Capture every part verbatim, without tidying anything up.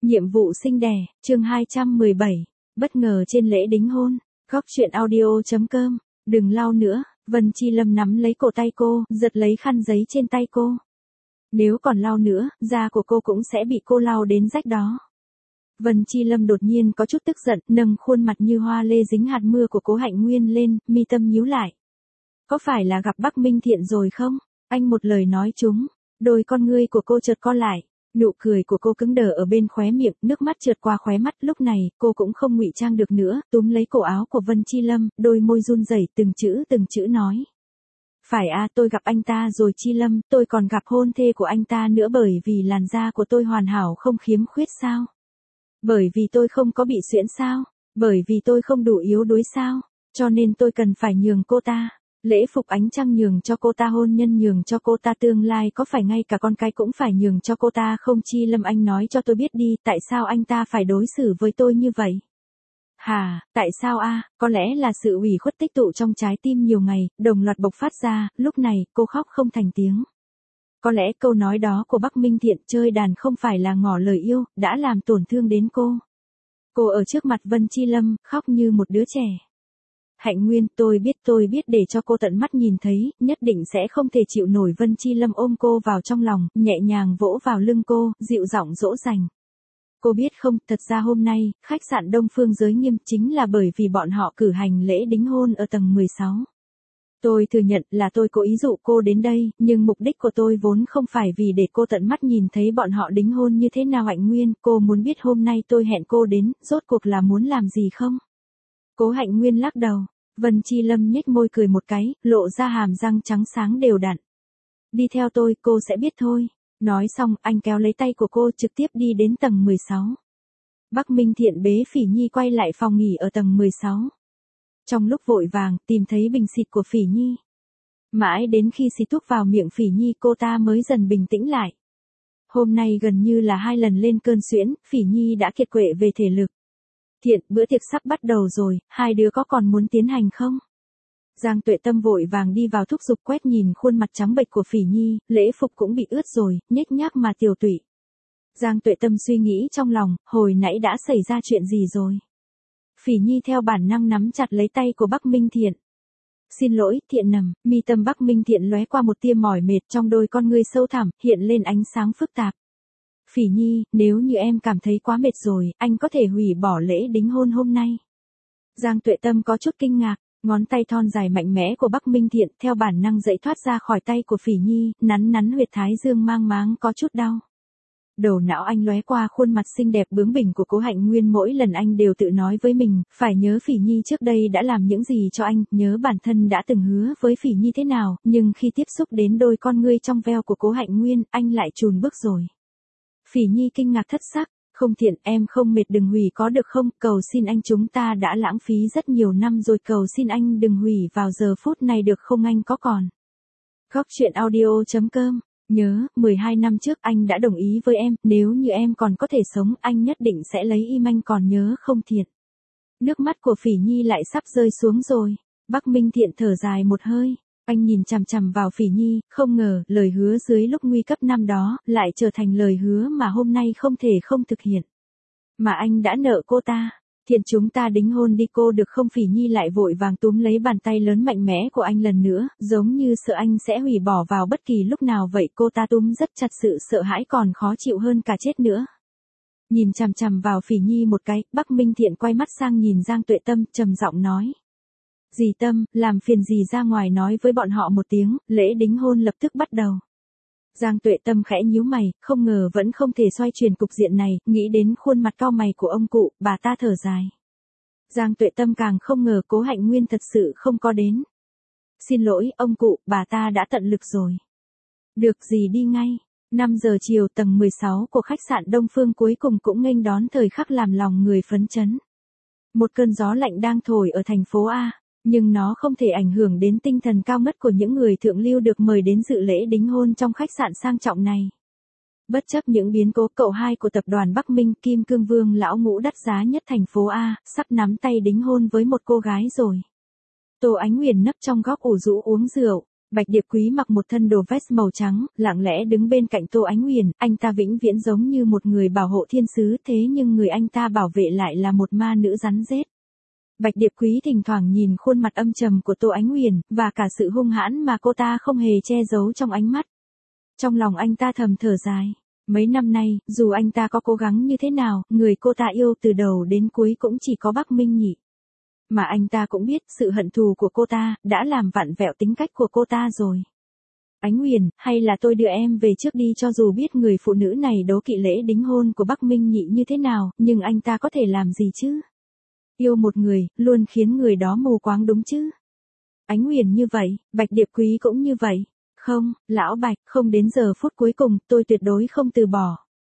Nhiệm vụ sinh đẻ, chương hai trăm mười bảy, bất ngờ trên lễ đính hôn. Góc truyện audio chấm com, đừng lau nữa, Vân Chi Lâm nắm lấy cổ tay cô, giật lấy khăn giấy trên tay cô. Nếu còn lau nữa, da của cô cũng sẽ bị cô lau đến rách đó. Vân Chi Lâm đột nhiên có chút tức giận, nâng khuôn mặt như hoa lê dính hạt mưa của Cố Hạnh Nguyên lên, mi tâm nhíu lại. Có phải là gặp Bắc Minh Thiện rồi không? Anh một lời nói trúng, đôi con ngươi của cô chợt co lại. Nụ cười của cô cứng đờ ở bên khóe miệng, nước mắt trượt qua khóe mắt, lúc này, cô cũng không ngụy trang được nữa, túm lấy cổ áo của Vân Chi Lâm, đôi môi run rẩy từng chữ từng chữ nói. Phải à, tôi gặp anh ta rồi Chi Lâm, tôi còn gặp hôn thê của anh ta nữa bởi vì làn da của tôi hoàn hảo không khiếm khuyết sao? Bởi vì tôi không có bị suyễn sao? Bởi vì tôi không đủ yếu đuối sao? Cho nên tôi cần phải nhường cô ta. Lễ phục ánh trăng nhường cho cô ta, hôn nhân nhường cho cô ta, tương lai có phải ngay cả con cái cũng phải nhường cho cô ta không? Chi Lâm, anh nói cho tôi biết đi, tại sao anh ta phải đối xử với tôi như vậy? Hà, tại sao a? À? Có lẽ là sự ủy khuất tích tụ trong trái tim nhiều ngày, đồng loạt bộc phát ra, lúc này, cô khóc không thành tiếng. Có lẽ câu nói đó của Bắc Minh Thiện chơi đàn không phải là ngỏ lời yêu, đã làm tổn thương đến cô. Cô ở trước mặt Vân Chi Lâm, khóc như một đứa trẻ. Hạnh Nguyên, tôi biết tôi biết để cho cô tận mắt nhìn thấy, nhất định sẽ không thể chịu nổi. Vân Chi Lâm ôm cô vào trong lòng, nhẹ nhàng vỗ vào lưng cô, dịu giọng dỗ dành. Cô biết không, thật ra hôm nay, khách sạn Đông Phương Giới Nghiêm chính là bởi vì bọn họ cử hành lễ đính hôn ở tầng mười sáu. Tôi thừa nhận là tôi cố ý dụ cô đến đây, nhưng mục đích của tôi vốn không phải vì để cô tận mắt nhìn thấy bọn họ đính hôn như thế nào. Hạnh Nguyên, cô muốn biết hôm nay tôi hẹn cô đến, rốt cuộc là muốn làm gì không? Cố Hạnh Nguyên lắc đầu. Vân Chi Lâm nhếch môi cười một cái, lộ ra hàm răng trắng sáng đều đặn. Đi theo tôi, cô sẽ biết thôi. Nói xong, anh kéo lấy tay của cô trực tiếp đi đến tầng mười sáu. Bắc Minh Thiện bế Phỉ Nhi quay lại phòng nghỉ ở tầng mười sáu. Trong lúc vội vàng, tìm thấy bình xịt của Phỉ Nhi. Mãi đến khi xịt thuốc vào miệng Phỉ Nhi, cô ta mới dần bình tĩnh lại. Hôm nay gần như là hai lần lên cơn suyễn, Phỉ Nhi đã kiệt quệ về thể lực. Thiện, bữa tiệc sắp bắt đầu rồi, hai đứa có còn muốn tiến hành không? Giang Tuệ Tâm vội vàng đi vào thúc giục, quét nhìn khuôn mặt trắng bệch của Phỉ Nhi, lễ phục cũng bị ướt rồi, nhếch nhác mà tiều tụy. Giang Tuệ Tâm suy nghĩ trong lòng, hồi nãy đã xảy ra chuyện gì rồi? Phỉ Nhi theo bản năng nắm chặt lấy tay của Bắc Minh Thiện. Xin lỗi, Thiện nằm, mi tâm Bắc Minh Thiện lóe qua một tia mỏi mệt, trong đôi con ngươi sâu thẳm, hiện lên ánh sáng phức tạp. Phỉ Nhi, nếu như em cảm thấy quá mệt rồi, anh có thể hủy bỏ lễ đính hôn hôm nay. Giang Tuệ Tâm có chút kinh ngạc, ngón tay thon dài mạnh mẽ của Bắc Minh Thiện theo bản năng dậy thoát ra khỏi tay của Phỉ Nhi, nắn nắn huyệt thái dương mang máng có chút đau. Đầu não anh lóe qua khuôn mặt xinh đẹp bướng bỉnh của Cố Hạnh Nguyên, mỗi lần anh đều tự nói với mình, phải nhớ Phỉ Nhi trước đây đã làm những gì cho anh, nhớ bản thân đã từng hứa với Phỉ Nhi thế nào, nhưng khi tiếp xúc đến đôi con ngươi trong veo của Cố Hạnh Nguyên, anh lại chùn bước rồi. Phỉ Nhi kinh ngạc thất sắc, không Thiện, em không mệt đừng hủy có được không, cầu xin anh, chúng ta đã lãng phí rất nhiều năm rồi, cầu xin anh đừng hủy vào giờ phút này được không, anh có còn. Góc truyện audio chấm com, nhớ, mười hai năm trước anh đã đồng ý với em, nếu như em còn có thể sống, anh nhất định sẽ lấy im, anh còn nhớ không Thiện. Nước mắt của Phỉ Nhi lại sắp rơi xuống rồi, Bắc Minh Thiện thở dài một hơi. Anh nhìn chằm chằm vào Phỉ Nhi, không ngờ, lời hứa dưới lúc nguy cấp năm đó, lại trở thành lời hứa mà hôm nay không thể không thực hiện. Mà anh đã nợ cô ta. Thiện, chúng ta đính hôn đi cô được không? Phỉ Nhi lại vội vàng túm lấy bàn tay lớn mạnh mẽ của anh lần nữa, giống như sợ anh sẽ hủy bỏ vào bất kỳ lúc nào vậy. Cô ta túm rất chặt, sự sợ hãi còn khó chịu hơn cả chết nữa. Nhìn chằm chằm vào Phỉ Nhi một cái, Bắc Minh Thiện quay mắt sang nhìn Giang Tuệ Tâm, trầm giọng nói. Dì Tâm, làm phiền dì ra ngoài nói với bọn họ một tiếng, lễ đính hôn lập tức bắt đầu. Giang Tuệ Tâm khẽ nhíu mày, không ngờ vẫn không thể xoay chuyển cục diện này, nghĩ đến khuôn mặt cau mày của ông cụ, bà ta thở dài. Giang Tuệ Tâm càng không ngờ Cố Hạnh Nguyên thật sự không có đến. Xin lỗi, ông cụ, bà ta đã tận lực rồi. Được, dì đi ngay. năm giờ chiều, tầng mười sáu của khách sạn Đông Phương cuối cùng cũng nghênh đón thời khắc làm lòng người phấn chấn. Một cơn gió lạnh đang thổi ở thành phố A. Nhưng nó không thể ảnh hưởng đến tinh thần cao ngất của những người thượng lưu được mời đến dự lễ đính hôn trong khách sạn sang trọng này. Bất chấp những biến cố, cậu hai của tập đoàn Bắc Minh, Kim Cương Vương lão ngũ đắt giá nhất thành phố A, sắp nắm tay đính hôn với một cô gái rồi. Tô Ánh Huyền nấp trong góc ủ rũ uống rượu, Bạch Điệp Quý mặc một thân đồ vest màu trắng, lặng lẽ đứng bên cạnh Tô Ánh Uyển, anh ta vĩnh viễn giống như một người bảo hộ thiên sứ, thế nhưng người anh ta bảo vệ lại là một ma nữ rắn rết. Bạch Điệp Quý thỉnh thoảng nhìn khuôn mặt âm trầm của Tô Ánh Uyển, và cả sự hung hãn mà cô ta không hề che giấu trong ánh mắt. Trong lòng anh ta thầm thở dài. Mấy năm nay, dù anh ta có cố gắng như thế nào, người cô ta yêu từ đầu đến cuối cũng chỉ có Bắc Minh Nhị. Mà anh ta cũng biết sự hận thù của cô ta đã làm vặn vẹo tính cách của cô ta rồi. Ánh Uyển, hay là tôi đưa em về trước đi, cho dù biết người phụ nữ này đố kỵ lễ đính hôn của Bắc Minh Nhị như thế nào, nhưng anh ta có thể làm gì chứ? Yêu một người, luôn khiến người đó mù quáng đúng chứ? Ánh Uyển như vậy, Bạch Điệp Quý cũng như vậy. Không, lão Bạch, không đến giờ phút cuối cùng, tôi tuyệt đối không từ bỏ.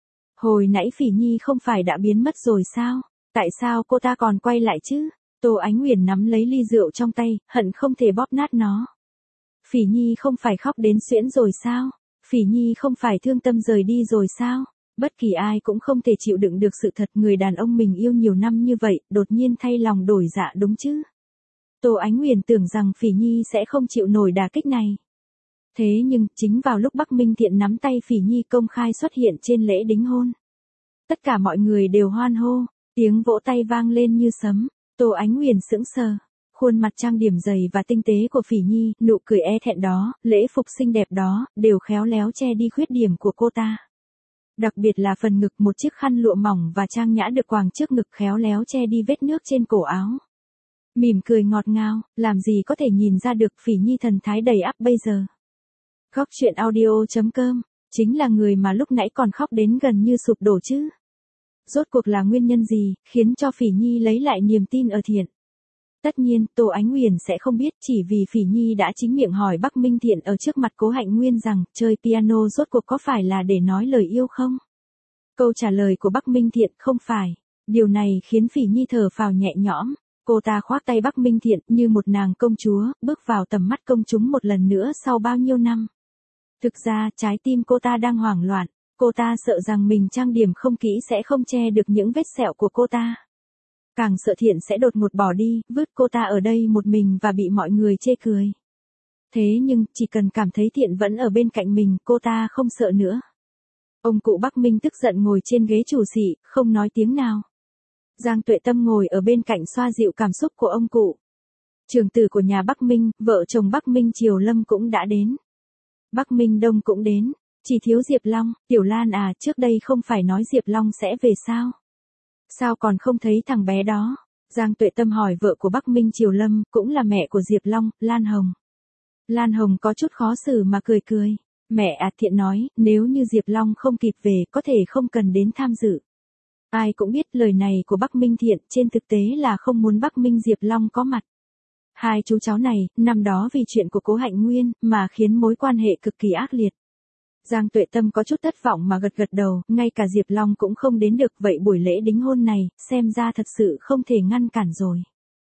Hồi nãy Phỉ Nhi không phải đã biến mất rồi sao? Tại sao cô ta còn quay lại chứ? Tô Ánh Uyển nắm lấy ly rượu trong tay, hận không thể bóp nát nó. Phỉ Nhi không phải khóc đến suyễn rồi sao? Phỉ Nhi không phải thương tâm rời đi rồi sao? Bất kỳ ai cũng không thể chịu đựng được sự thật người đàn ông mình yêu nhiều năm như vậy, đột nhiên thay lòng đổi dạ đúng chứ? Tô Ánh Uyển tưởng rằng Phỉ Nhi sẽ không chịu nổi đả kích này. Thế nhưng, chính vào lúc Bắc Minh Thiện nắm tay Phỉ Nhi công khai xuất hiện trên lễ đính hôn, tất cả mọi người đều hoan hô, tiếng vỗ tay vang lên như sấm. Tô Ánh Uyển sững sờ, khuôn mặt trang điểm dày và tinh tế của Phỉ Nhi, nụ cười e thẹn đó, lễ phục xinh đẹp đó, đều khéo léo che đi khuyết điểm của cô ta. Đặc biệt là phần ngực, một chiếc khăn lụa mỏng và trang nhã được quàng trước ngực khéo léo che đi vết nước trên cổ áo. Mỉm cười ngọt ngào, làm gì có thể nhìn ra được Phỉ Nhi thần thái đầy ắp bây giờ. Góc truyện audio chấm com, chính là người mà lúc nãy còn khóc đến gần như sụp đổ chứ. Rốt cuộc là nguyên nhân gì, khiến cho Phỉ Nhi lấy lại niềm tin ở Thiện? Tất nhiên, Tô Ánh Uyển sẽ không biết, chỉ vì Phỉ Nhi đã chính miệng hỏi Bắc Minh Thiện ở trước mặt Cố Hạnh Nguyên rằng, chơi piano rốt cuộc có phải là để nói lời yêu không? Câu trả lời của Bắc Minh Thiện không phải. Điều này khiến Phỉ Nhi thở phào nhẹ nhõm. Cô ta khoác tay Bắc Minh Thiện như một nàng công chúa, bước vào tầm mắt công chúng một lần nữa sau bao nhiêu năm. Thực ra, trái tim cô ta đang hoảng loạn. Cô ta sợ rằng mình trang điểm không kỹ sẽ không che được những vết sẹo của cô ta. Càng sợ Thiện sẽ đột ngột bỏ đi, vứt cô ta ở đây một mình và bị mọi người chê cười. Thế nhưng, chỉ cần cảm thấy Thiện vẫn ở bên cạnh mình, cô ta không sợ nữa. Ông cụ Bắc Minh tức giận ngồi trên ghế chủ sĩ, không nói tiếng nào. Giang Tuệ Tâm ngồi ở bên cạnh xoa dịu cảm xúc của ông cụ. Trưởng tử của nhà Bắc Minh, vợ chồng Bắc Minh Triều Lâm cũng đã đến. Bắc Minh Đông cũng đến. Chỉ thiếu Diệp Long. Tiểu Lan à, trước đây không phải nói Diệp Long sẽ về sao? Sao còn không thấy thằng bé đó? Giang Tuệ Tâm hỏi vợ của Bắc Minh Triều Lâm, cũng là mẹ của Diệp Long, Lan Hồng. Lan Hồng có chút khó xử mà cười cười. Mẹ à, Thiện nói, nếu như Diệp Long không kịp về, có thể không cần đến tham dự. Ai cũng biết lời này của Bắc Minh Thiện, trên thực tế là không muốn Bắc Minh Diệp Long có mặt. Hai chú cháu này, năm đó vì chuyện của Cố Hạnh Nguyên, mà khiến mối quan hệ cực kỳ ác liệt. Giang Tuệ Tâm có chút thất vọng mà gật gật đầu, ngay cả Diệp Long cũng không đến được, vậy buổi lễ đính hôn này, xem ra thật sự không thể ngăn cản rồi.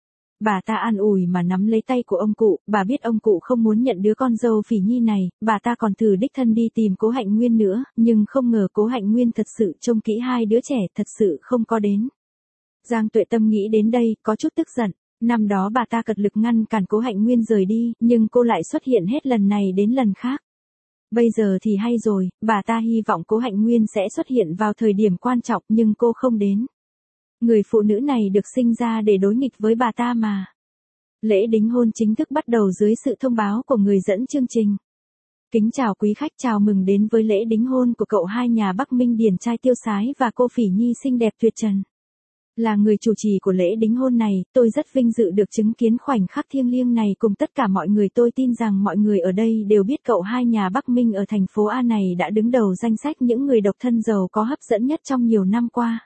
Bà ta an ủi mà nắm lấy tay của ông cụ, bà biết ông cụ không muốn nhận đứa con dâu Phỉ Nhi này, bà ta còn thử đích thân đi tìm Cố Hạnh Nguyên nữa, nhưng không ngờ Cố Hạnh Nguyên thật sự trông kỹ hai đứa trẻ, thật sự không có đến. Giang Tuệ Tâm nghĩ đến đây, có chút tức giận. Năm đó bà ta cật lực ngăn cản Cố Hạnh Nguyên rời đi, nhưng cô lại xuất hiện hết lần này đến lần khác. Bây giờ thì hay rồi, bà ta hy vọng Cố Hạnh Nguyên sẽ xuất hiện vào thời điểm quan trọng, nhưng cô không đến. Người phụ nữ này được sinh ra để đối nghịch với bà ta mà. Lễ đính hôn chính thức bắt đầu dưới sự thông báo của người dẫn chương trình. Kính chào quý khách, chào mừng đến với lễ đính hôn của cậu hai nhà Bắc Minh điển trai tiêu sái và cô Phỉ Nhi xinh đẹp tuyệt trần. Là người chủ trì của lễ đính hôn này, tôi rất vinh dự được chứng kiến khoảnh khắc thiêng liêng này cùng tất cả mọi người. Tôi tin rằng mọi người ở đây đều biết cậu hai nhà Bắc Minh ở thành phố A này đã đứng đầu danh sách những người độc thân giàu có hấp dẫn nhất trong nhiều năm qua.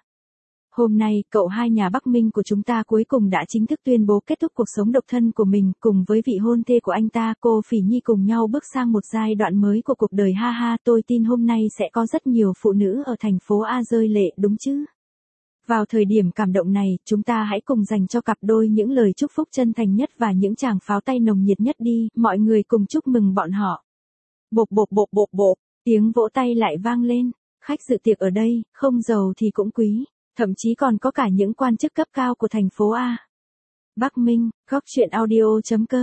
Hôm nay, cậu hai nhà Bắc Minh của chúng ta cuối cùng đã chính thức tuyên bố kết thúc cuộc sống độc thân của mình, cùng với vị hôn thê của anh ta, cô Phỉ Nhi, cùng nhau bước sang một giai đoạn mới của cuộc đời. Ha ha, tôi tin hôm nay sẽ có rất nhiều phụ nữ ở thành phố A rơi lệ, đúng chứ? Vào thời điểm cảm động này, chúng ta hãy cùng dành cho cặp đôi những lời chúc phúc chân thành nhất và những tràng pháo tay nồng nhiệt nhất đi, mọi người cùng chúc mừng bọn họ. Bộp bộp bộp bộp bộp, tiếng vỗ tay lại vang lên, khách dự tiệc ở đây, không giàu thì cũng quý, thậm chí còn có cả những quan chức cấp cao của thành phố A. Bắc Minh, góc truyện audio chấm com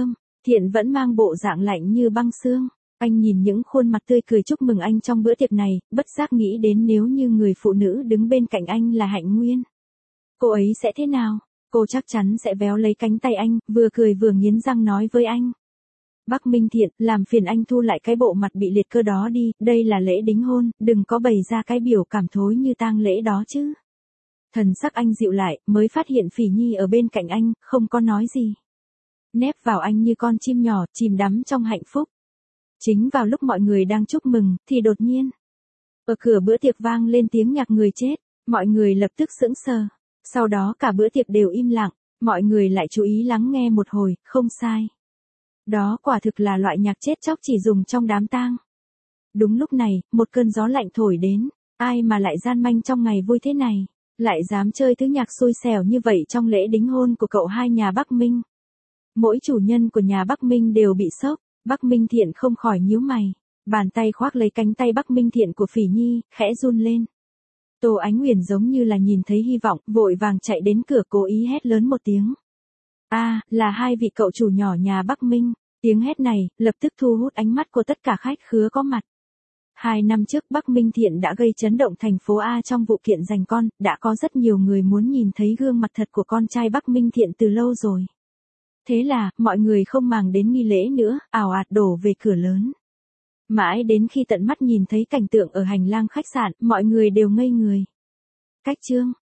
Thiện vẫn mang bộ dạng lạnh như băng xương. Anh nhìn những khuôn mặt tươi cười chúc mừng anh trong bữa tiệc này, bất giác nghĩ đến nếu như người phụ nữ đứng bên cạnh anh là Hạnh Nguyên. Cô ấy sẽ thế nào? Cô chắc chắn sẽ véo lấy cánh tay anh, vừa cười vừa nghiến răng nói với anh. Bắc Minh Thiện, làm phiền anh thu lại cái bộ mặt bị liệt cơ đó đi, đây là lễ đính hôn, đừng có bày ra cái biểu cảm thối như tang lễ đó chứ. Thần sắc anh dịu lại, mới phát hiện Phỉ Nhi ở bên cạnh anh, không có nói gì. Nép vào anh như con chim nhỏ, chìm đắm trong hạnh phúc. Chính vào lúc mọi người đang chúc mừng, thì đột nhiên. Ở cửa bữa tiệc vang lên tiếng nhạc người chết, mọi người lập tức sững sờ. Sau đó cả bữa tiệc đều im lặng, mọi người lại chú ý lắng nghe một hồi, không sai. Đó quả thực là loại nhạc chết chóc chỉ dùng trong đám tang. Đúng lúc này, một cơn gió lạnh thổi đến, ai mà lại gian manh trong ngày vui thế này, lại dám chơi thứ nhạc xui xẻo như vậy trong lễ đính hôn của cậu hai nhà Bắc Minh. Mỗi chủ nhân của nhà Bắc Minh đều bị sốc, Bắc Minh Thiện không khỏi nhíu mày, bàn tay khoác lấy cánh tay Bắc Minh Thiện của Phỉ Nhi, khẽ run lên. Tô Ánh Uyển giống như là nhìn thấy hy vọng, vội vàng chạy đến cửa cố ý hét lớn một tiếng. A, à, là hai vị cậu chủ nhỏ nhà Bắc Minh. Tiếng hét này, lập tức thu hút ánh mắt của tất cả khách khứa có mặt. Hai năm trước Bắc Minh Thiện đã gây chấn động thành phố A trong vụ kiện giành con, đã có rất nhiều người muốn nhìn thấy gương mặt thật của con trai Bắc Minh Thiện từ lâu rồi. Thế là, mọi người không màng đến nghi lễ nữa, ào ạt đổ về cửa lớn. Mãi đến khi tận mắt nhìn thấy cảnh tượng ở hành lang khách sạn, mọi người đều ngây người. Cách chương